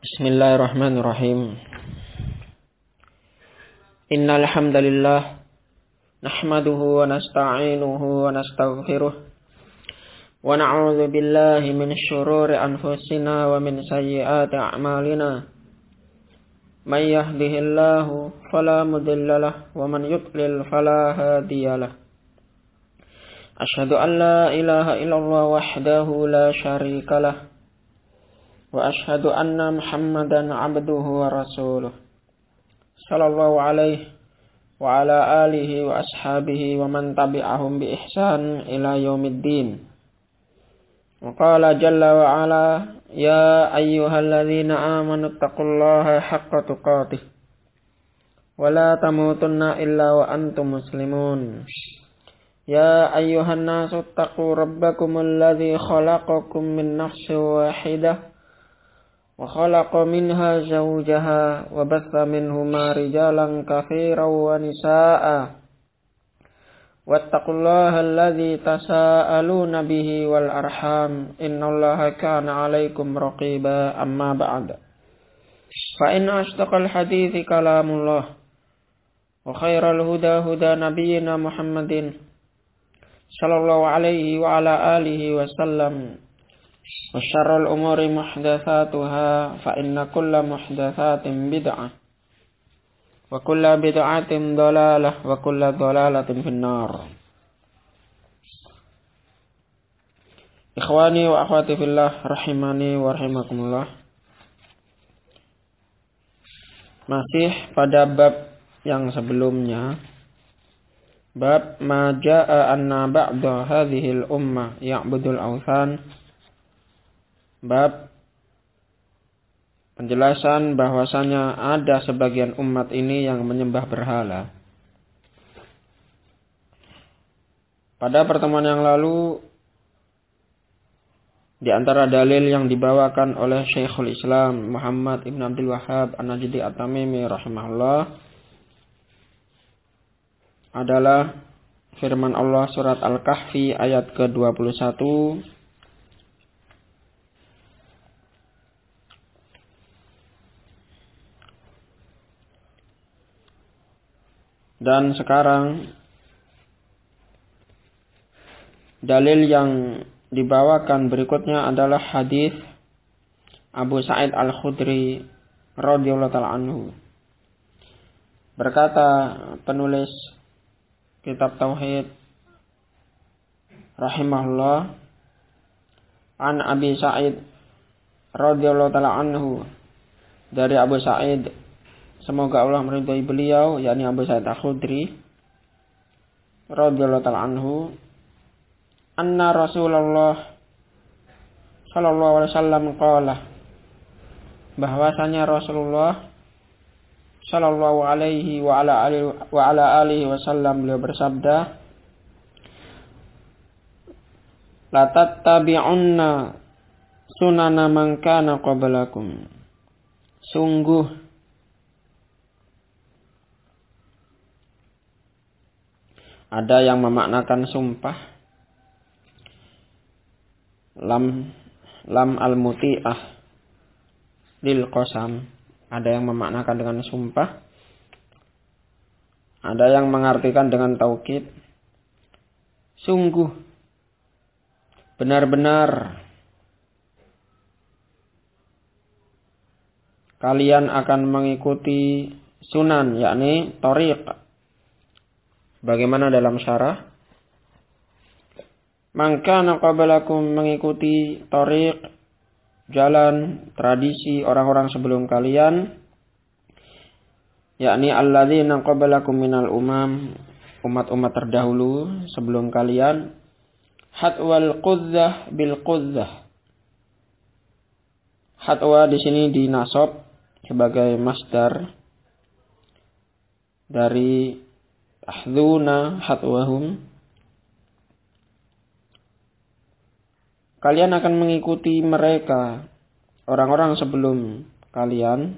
Bismillahirrahmanirrahim. Innal hamdalillah nahmaduhu wa nasta'inuhu wa nastaghfiruh wa na'udzu billahi min shururi anfusina wa min sayyiati a'malina. May yahdihillahu fala mudilla lahu wa man yudlil fala hadiyalah. Asyhadu an la ilaha illallah wahdahu la syarika lah. Wa ashhadu anna Muhammadan abduhu wa rasuluh. Sallallahu alaihi wa ala alihi wa ashabihi wa man tabi'ahum bi ihsan ila yaumiddin. Wa qala jalla wa ala ya ayyuhalladzina amanu taqullaha haqqa tuqatih wa la tamutunna illa wa antum muslimun. Ya ayyuhan nasu taqu rabbakumul ladzi khalaqakum min nafsin wahidah wa khalaqa minha zawjaha wa batha minhuma rijalan katsiran wa nisaa'a wattaqullaha alladzi tasaaluna bihi wal arham innallaha kana 'alaikum raqiba. Amma ba'd. Fa inna asdaqal hadithi kalamullah wa khairal huda huda nabiyyina Muhammadin sallallahu alaihi wa ala alihi wa sallam. Wa syarrul umuri muhdatsatuha fa inna kulla muhdatsatin bid'ah wa kulla bid'atin dhalalah wa kulla dhalalatin finnar. Ikhwani wa akhwati fillah rahimani wa rahimakumullah. Masih pada bab yang sebelumnya, bab ma jaa'a anna ba'da hadhil ummah ya'budul awthan. Bab penjelasan bahwasanya ada sebagian umat ini yang menyembah berhala. Pada pertemuan yang lalu, di antara dalil yang dibawakan oleh Syekhul Islam Muhammad ibn Abdul Wahhab An-Najdi At-Tamimi rahimahullah adalah firman Allah surat Al-Kahfi ayat ke-21. Dan sekarang dalil yang dibawakan berikutnya adalah hadis Abu Sa'id Al-Khudri radhiyallahu ta'ala anhu. Berkata penulis kitab Tauhid rahimahullah, an Abi Sa'id radhiyallahu ta'ala anhu, dari Abu Sa'id, semoga Allah meridhai beliau, yakni Abu Sa'id Al-Khudri radhiyallahu ta'ala anhu, anna Rasulullah sallallahu alaihi wasallam qala, bahwasanya Rasulullah sallallahu alaihi wa ala alihi wasallam beliau bersabda, la tattabi'unna sunana man kana qablakum. Sungguh ada yang memaknakan sumpah lam al-muti'ah lil qasam. Ada yang memaknakan dengan sumpah, ada yang mengartikan dengan taukid. Sungguh benar-benar kalian akan mengikuti sunan, yakni thariq. Bagaimana dalam syarah? Mangkana qablakum, mengikuti thariq, jalan, tradisi orang-orang sebelum kalian, yakni alladzina qablakum minal umam, umat-umat terdahulu sebelum kalian. Hatwal qudzah bil qudzah. Hatwa di sini dinasab sebagai masdar dari ahduna hatwahum. Kalian akan mengikuti mereka, orang-orang sebelum kalian,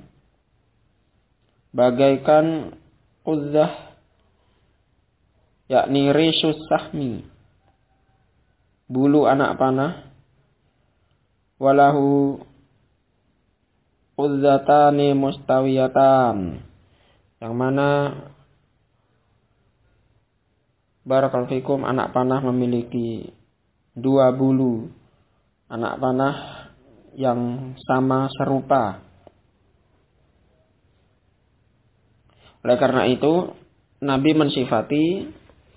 bagaikan qudzah, yakni risus sahmi, bulu anak panah, walahu uzzatani mustawiyatan, yang mana barakallahu fikum anak panah memiliki dua bulu anak panah yang sama serupa. Oleh karena itu Nabi mensifati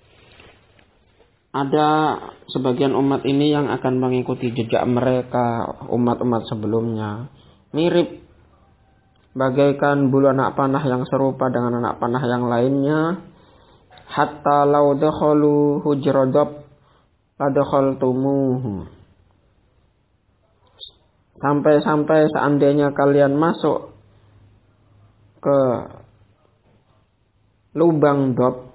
ada sebagian umat ini yang akan mengikuti jejak mereka, umat-umat sebelumnya, mirip bagaikan bulu anak panah yang serupa dengan anak panah yang lainnya. Hatta law dakhalu hujradab ladakhaltumuhu, sampai seandainya kalian masuk ke lubang dob,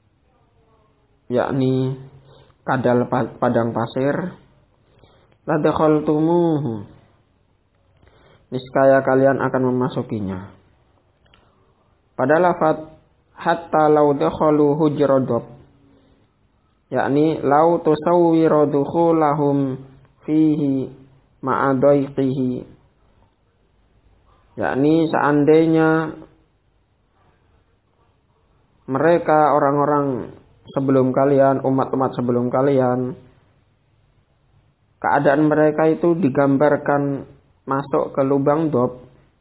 yakni kadal padang pasir, ladakhaltumuhu, niscaya kalian akan memasukinya. Pada lafaz hatta law dakhalu hujradab, yakni law tusawwiru dukhulahum fihi ma'adaiqihi, yakni seandainya mereka orang-orang sebelum kalian, umat-umat sebelum kalian, keadaan mereka itu digambarkan masuk ke lubang dob,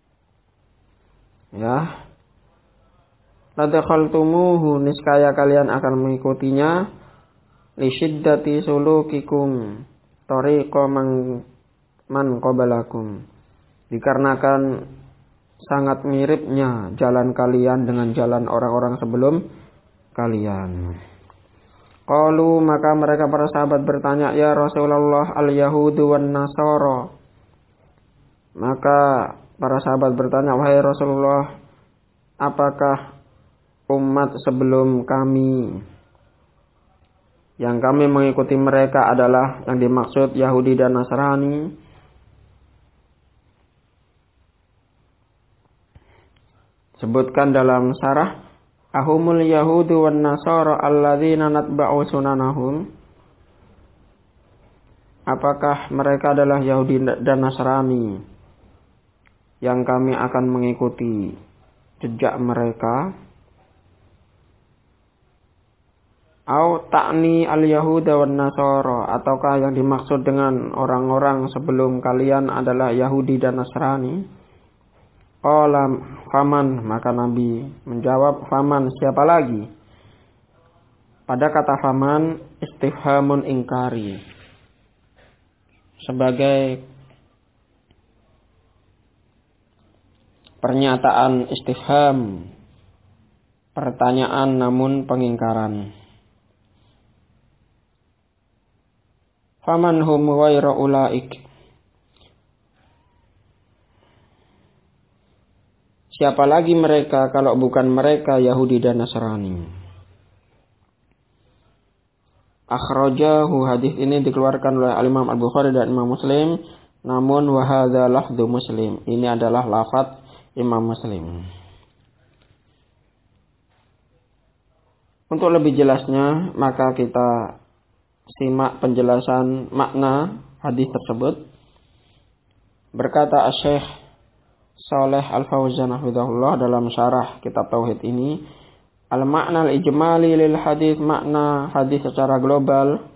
ya, ladakhaltumuhu, niscaya kalian akan mengikutinya, li syiddati sulukikum tariqa man qabalakum, dikarenakan sangat miripnya jalan kalian dengan jalan orang-orang sebelum kalian. Qalu, maka mereka para sahabat bertanya, ya Rasulullah, al-yahudu wan nasara. Maka para sahabat bertanya, wahai Rasulullah, apakah umat sebelum kami yang kami mengikuti mereka adalah yang dimaksud Yahudi dan Nasrani? Sebutkan dalam syarah, ahumul yahudu wan nasara alladzina natba'u sunanahum, apakah mereka adalah Yahudi dan Nasrani yang kami akan mengikuti jejak mereka? Au ta'ni al-yahuda wan nasara, ataukah yang dimaksud dengan orang-orang sebelum kalian adalah Yahudi dan Nasrani? Qala faman, maka Nabi menjawab, faman, siapa lagi? Pada kata faman istifhamun ingkari, sebagai pernyataan istifham, pertanyaan namun pengingkaran. Faman hum ghairu ulaik, siapa lagi mereka kalau bukan mereka Yahudi dan Nasrani? Akhrajahu, hadis ini dikeluarkan oleh Imam Al-Bukhari dan Imam Muslim, namun wa hadza lafdzu Muslim, ini adalah lafaz Imam Muslim. Untuk lebih jelasnya maka kita simak penjelasan makna hadis tersebut. Berkata Syekh Shalih Al-Fauzan hafizahullah dalam syarah kitab tauhid ini, al-makna al-ijmali lil hadis, makna hadis secara global,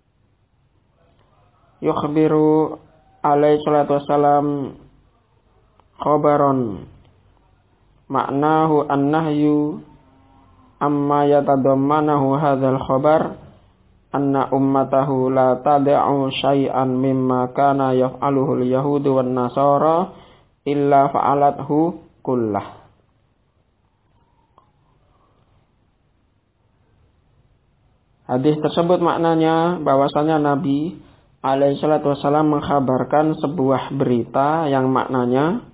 yukhbiru alaihi salatu wassalam khabaron maknahu an-nahyu amma yatadammanahu hadzal khabar anna ummatahu la tad'u syai'an mimma kana yaf'aluhu al-yahudu wan nasara illa fa'alathu kullah. Hadis tersebut maknanya bahwasanya Nabi alaihi salatu wasallam mengkhabarkan sebuah berita yang maknanya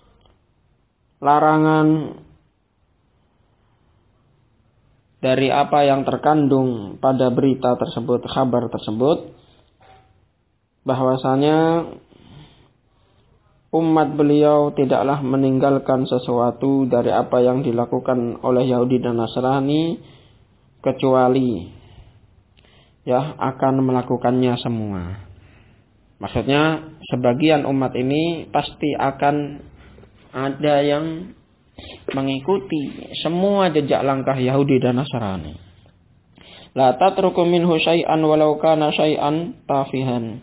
larangan dari apa yang terkandung pada berita tersebut, kabar tersebut, bahwasanya umat beliau tidaklah meninggalkan sesuatu dari apa yang dilakukan oleh Yahudi dan Nasrani kecuali akan melakukannya semua. Maksudnya sebagian umat ini pasti akan ada yang mengikuti semua jejak langkah Yahudi dan Nasrani. La tatruku minhu syai'an walau kana syai'an tafihan.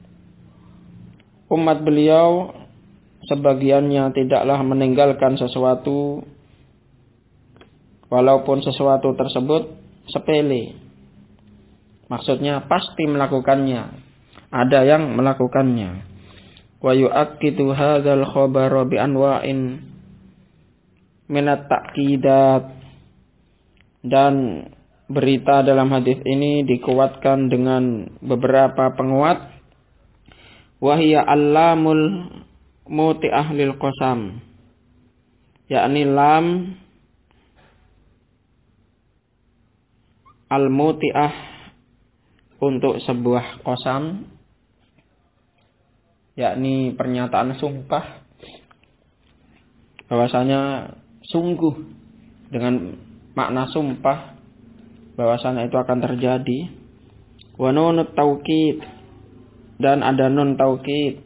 Umat beliau sebagiannya tidaklah meninggalkan sesuatu walaupun sesuatu tersebut sepele. Maksudnya pasti melakukannya. Ada yang melakukannya. Wa yu'akkidu hadzal khabara bi anwa'in minat ta'kidat. Dan berita dalam hadis ini dikuatkan dengan beberapa penguat. Wahia allamul muti ahlil qasam, yakni lam al-muti'ah untuk sebuah qasam, yakni pernyataan sumpah bahwasanya sungguh, dengan makna sumpah bahwasanya itu akan terjadi. Wa nunut taukid, dan ada nun taukid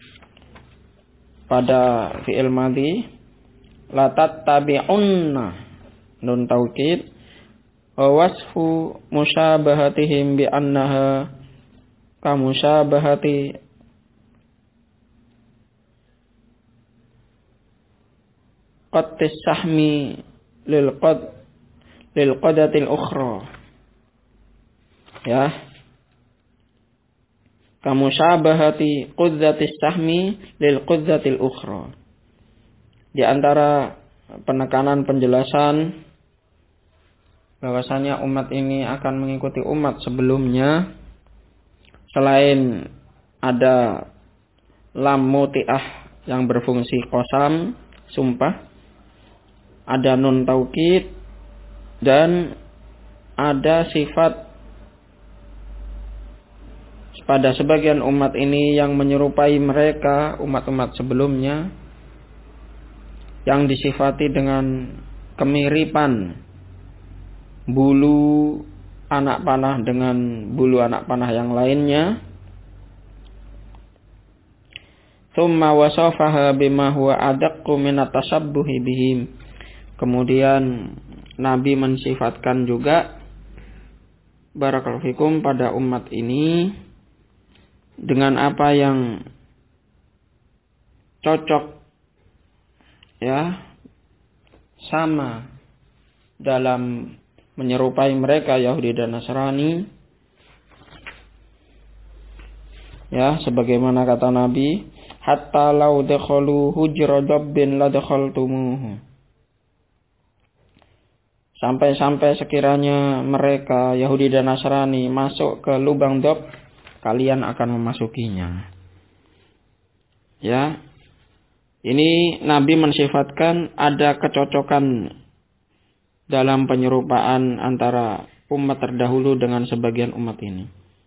pada fi'il madhi. La tattabi'unna, nun taukid. Wa wasfu musyabahatihim bi annaha ka musyabahati qattis sahmi lil qadatil ukhra. Ya, kamusyabahati qudzatis sahmi lil qudzatil ukhra. Di antara penekanan penjelasan bahwasanya umat ini akan mengikuti umat sebelumnya, selain ada lam muti'ah yang berfungsi qasam, sumpah, ada nun taukid, dan ada sifat pada sebagian umat ini yang menyerupai mereka, umat-umat sebelumnya, yang disifati dengan kemiripan bulu anak panah dengan bulu anak panah yang lainnya. Tsumma wasafaha bima huwa adaqqu min at-tashabbuhi bihim. Kemudian Nabi mensifatkan juga barakallahu fikum pada umat ini dengan apa yang cocok, ya, sama dalam menyerupai mereka Yahudi dan Nasrani, ya, sebagaimana kata Nabi, hatta law dakhalu hujra dabbin la dakhaltumuhu. Sampai-sampai sekiranya mereka Yahudi dan Nasrani masuk ke lubang dob, kalian akan memasukinya. Ya, ini Nabi mensifatkan ada kecocokan dalam penyerupaan antara umat terdahulu dengan sebagian umat ini.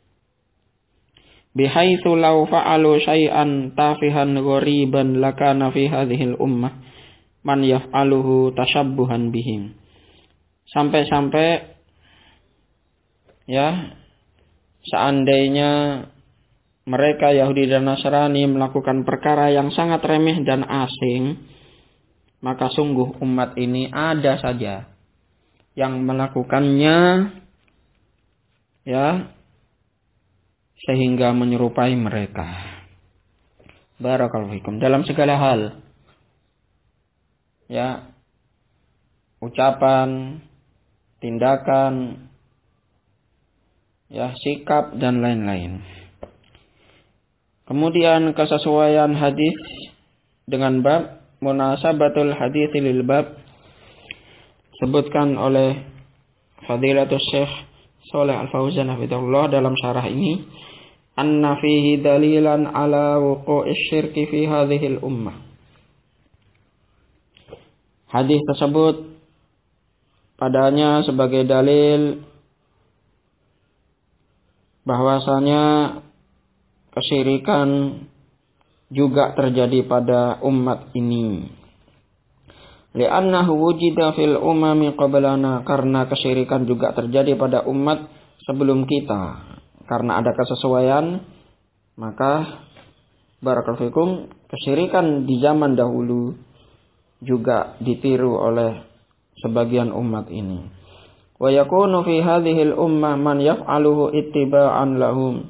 Bihaitsu law fa'alu syai'an tafihan ghoriban lakana fi hadhil ummah man yaf'aluhu tashabbuhan bihim. Sampai-sampai, ya, seandainya mereka Yahudi dan Nasrani melakukan perkara yang sangat remeh dan asing, maka sungguh umat ini ada saja yang melakukannya, ya, sehingga menyerupai mereka. Barakallahu fikum. Dalam segala hal, ya, ucapan, tindakan, ya, sikap dan lain-lain. Kemudian kesesuaian hadis dengan bab, munasabatul hadits lil bab, sebutkan oleh Fadilatul Syekh Shalih Al-Fauzan hafizahullah dalam syarah ini, anna fihi dalilan ala wuqu'ish syirki fi hadhil ummah. Hadis tersebut padanya sebagai dalil bahwasanya kesyirikan juga terjadi pada umat ini. Li'annahu wujida fil umami qablana, karena kesyirikan juga terjadi pada umat sebelum kita. Karena ada kesesuaian, maka barakallahu fikum, kesyirikan di zaman dahulu juga ditiru oleh sebagian umat ini. Wa yakunu fi hadhil ummah man yaf'aluhu ittiba'an lahum.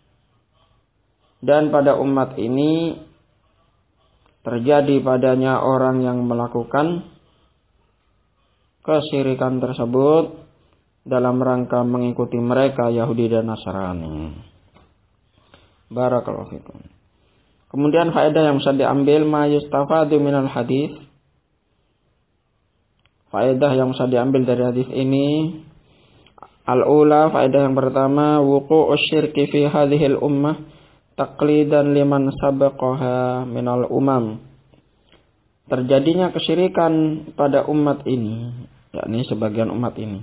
Dan pada umat ini terjadi padanya orang yang melakukan kesyirikan tersebut dalam rangka mengikuti mereka Yahudi dan Nasrani. Barakallahu fikum. Kemudian faedah yang bisa diambil ma yustafadu minal hadis. Faedah yang bisa diambil dari hadis ini, al-ula, faedah yang pertama, wuqu'u syirki fi hadhil ummah taqlidan liman sabaqaha minal umam. Terjadinya kesyirikan pada umat ini, yakni sebagian umat ini.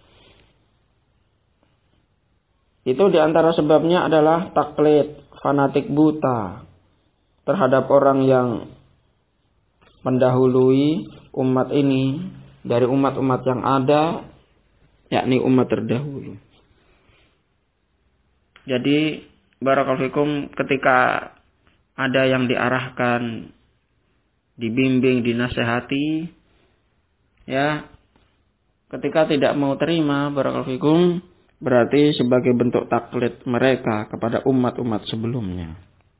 Itu diantara sebabnya adalah taklid, fanatik buta terhadap orang yang mendahului umat ini dari umat-umat yang ada, yakni umat terdahulu. Jadi barakallahu fikum, ketika ada yang diarahkan, dibimbing, dinasehati, ya, ketika tidak mau terima, barakallahu fikum, berarti sebagai bentuk taklid mereka kepada umat-umat sebelumnya.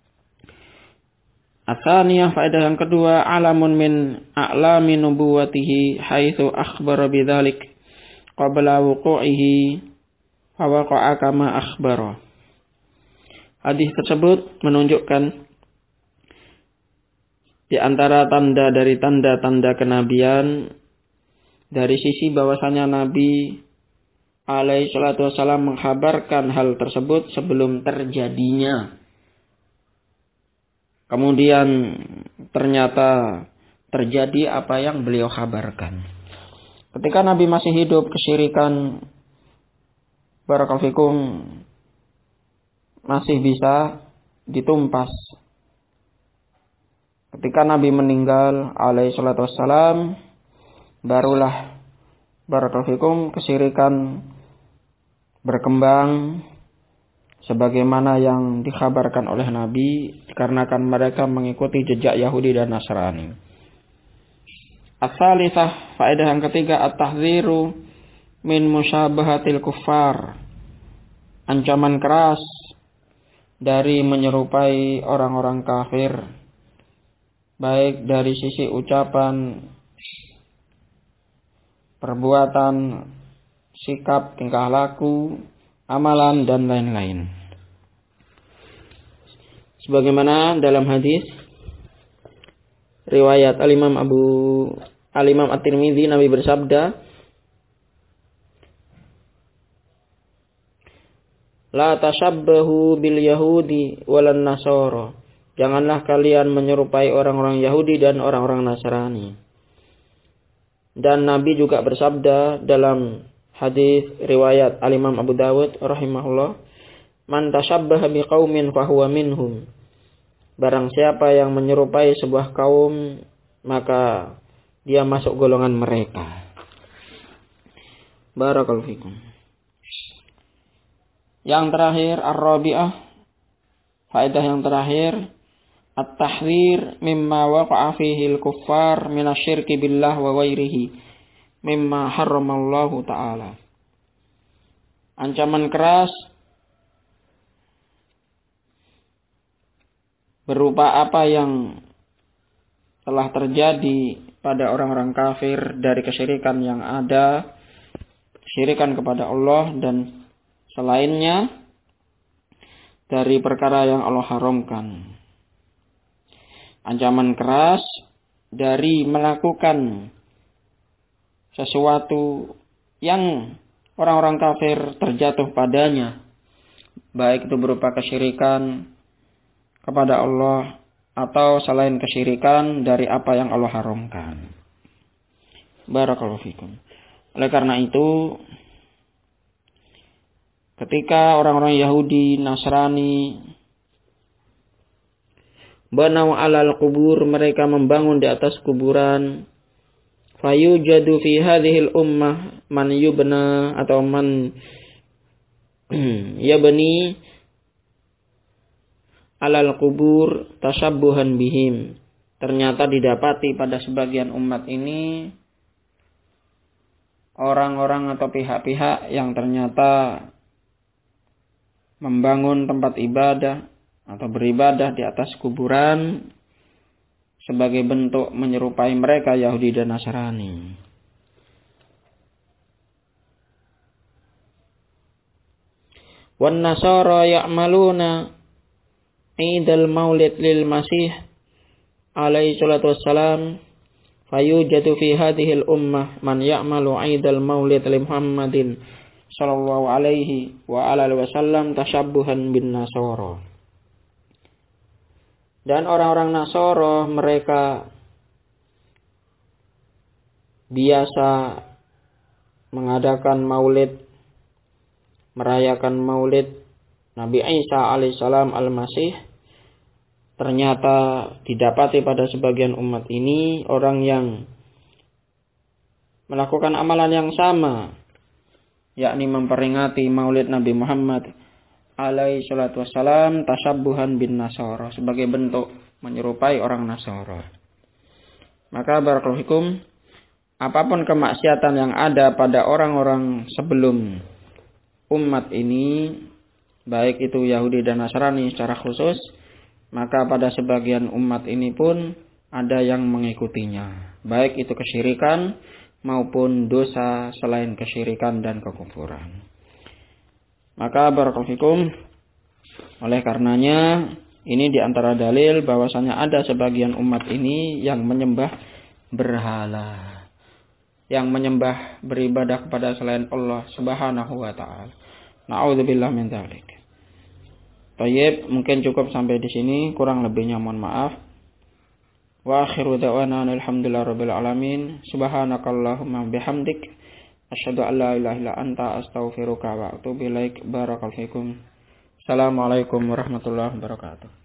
Atsaniyah, faedah yang kedua, alamun min a'lami nubuwatihi haitsu akhbara bidzalik qabla wuqu'ihi fa waqa'a kama akhbara. Hadis tersebut menunjukkan di antara tanda dari tanda-tanda kenabian dari sisi bahwasanya Nabi alaihi salatu wassalam mengkhabarkan hal tersebut sebelum terjadinya. Kemudian ternyata terjadi apa yang beliau kabarkan. Ketika Nabi masih hidup, kesyirikan barakallahu fikum masih bisa ditumpas. Ketika Nabi meninggal alaihi salatu wassalam, barulah barakallahu fikum kesyirikan berkembang sebagaimana yang dikhabarkan oleh Nabi, dikarenakan mereka mengikuti jejak Yahudi dan Nasrani. As-salisah, faedah yang ketiga, at-tahdziru min musyabahatil kuffar. Ancaman keras dari menyerupai orang-orang kafir, baik dari sisi ucapan, perbuatan, sikap, tingkah laku, amalan, dan lain-lain. Sebagaimana dalam hadis riwayat Al-Imam At-Tirmidzi, Nabi bersabda, la tashabbahu bil yahudi walan nasara. Janganlah kalian menyerupai orang-orang Yahudi dan orang-orang Nasrani. Dan Nabi juga bersabda dalam hadis riwayat Al-Imam Abu Dawud rahimahullah, man tashabbaha biqaumin fahuwa minhum. Barang siapa yang menyerupai sebuah kaum, maka dia masuk golongan mereka. Barakallahu fikum. Yang terakhir, ar-rabi'ah, faedah yang terakhir, at-tahdzir mimma waqa'a fihi al-kuffar minasyirki billah wa ghairihi mimma harramallahu ta'ala. Ancaman keras berupa apa yang telah terjadi pada orang-orang kafir dari kesyirikan yang ada, kesyirikan kepada Allah dan selainnya dari perkara yang Allah haramkan. Ancaman keras dari melakukan sesuatu yang orang-orang kafir terjatuh padanya, baik itu berupa kesyirikan kepada Allah atau selain kesyirikan dari apa yang Allah haramkan. Barakallahu fikum. Oleh karena itu, ketika orang-orang Yahudi, Nasrani banau alal kubur, mereka membangun di atas kuburan, fayujadu fi hadhil ummah man yubna atau man yabni alal kubur tashabbuhan bihim. ternyata didapati pada sebagian umat ini orang-orang atau pihak-pihak yang ternyata membangun tempat ibadah atau beribadah di atas kuburan sebagai bentuk menyerupai mereka Yahudi dan Nasrani. Wan nasara ya'maluna Idul Maulid lil Masih alaihi salatu wassalam fayujadu fi hadhil ummah man ya'malu Idul Maulid li Muhammadin sallallahu alaihi wa alihi wasallam tashabbuhan bin nasara. Dan orang-orang Nasara mereka biasa mengadakan maulid, merayakan maulid Nabi Isa alaihissalam al-Masih. Ternyata didapati pada sebagian umat ini orang yang melakukan amalan yang sama, yakni memperingati maulid Nabi Muhammad alaihi salatu wassalam tashabbuhan bin Nasara, sebagai bentuk menyerupai orang Nasara. Maka barakallahu fikum, apapun kemaksiatan yang ada pada orang-orang sebelum umat ini, baik itu Yahudi dan Nasrani secara khusus, maka pada sebagian umat ini pun ada yang mengikutinya, baik itu kesyirikan maupun dosa selain kesyirikan dan kekufuran. Maka barakallahu fikum, oleh karenanya ini diantara dalil bahwasanya ada sebagian umat ini yang menyembah berhala, yang menyembah beribadah kepada selain Allah Subhanahu wa taala. Na'udzubillah min dzalik. Baik, mungkin cukup sampai di sini, kurang lebihnya mohon maaf. Wa akhiru da'wana alhamdulillahirabbil alamin. Subhanakallahumma bihamdik asyhadu an la ilaha illa anta astaghfiruka wa atubu ilaik. Barakallahu fikum. Assalamualaikum warahmatullahi wabarakatuh.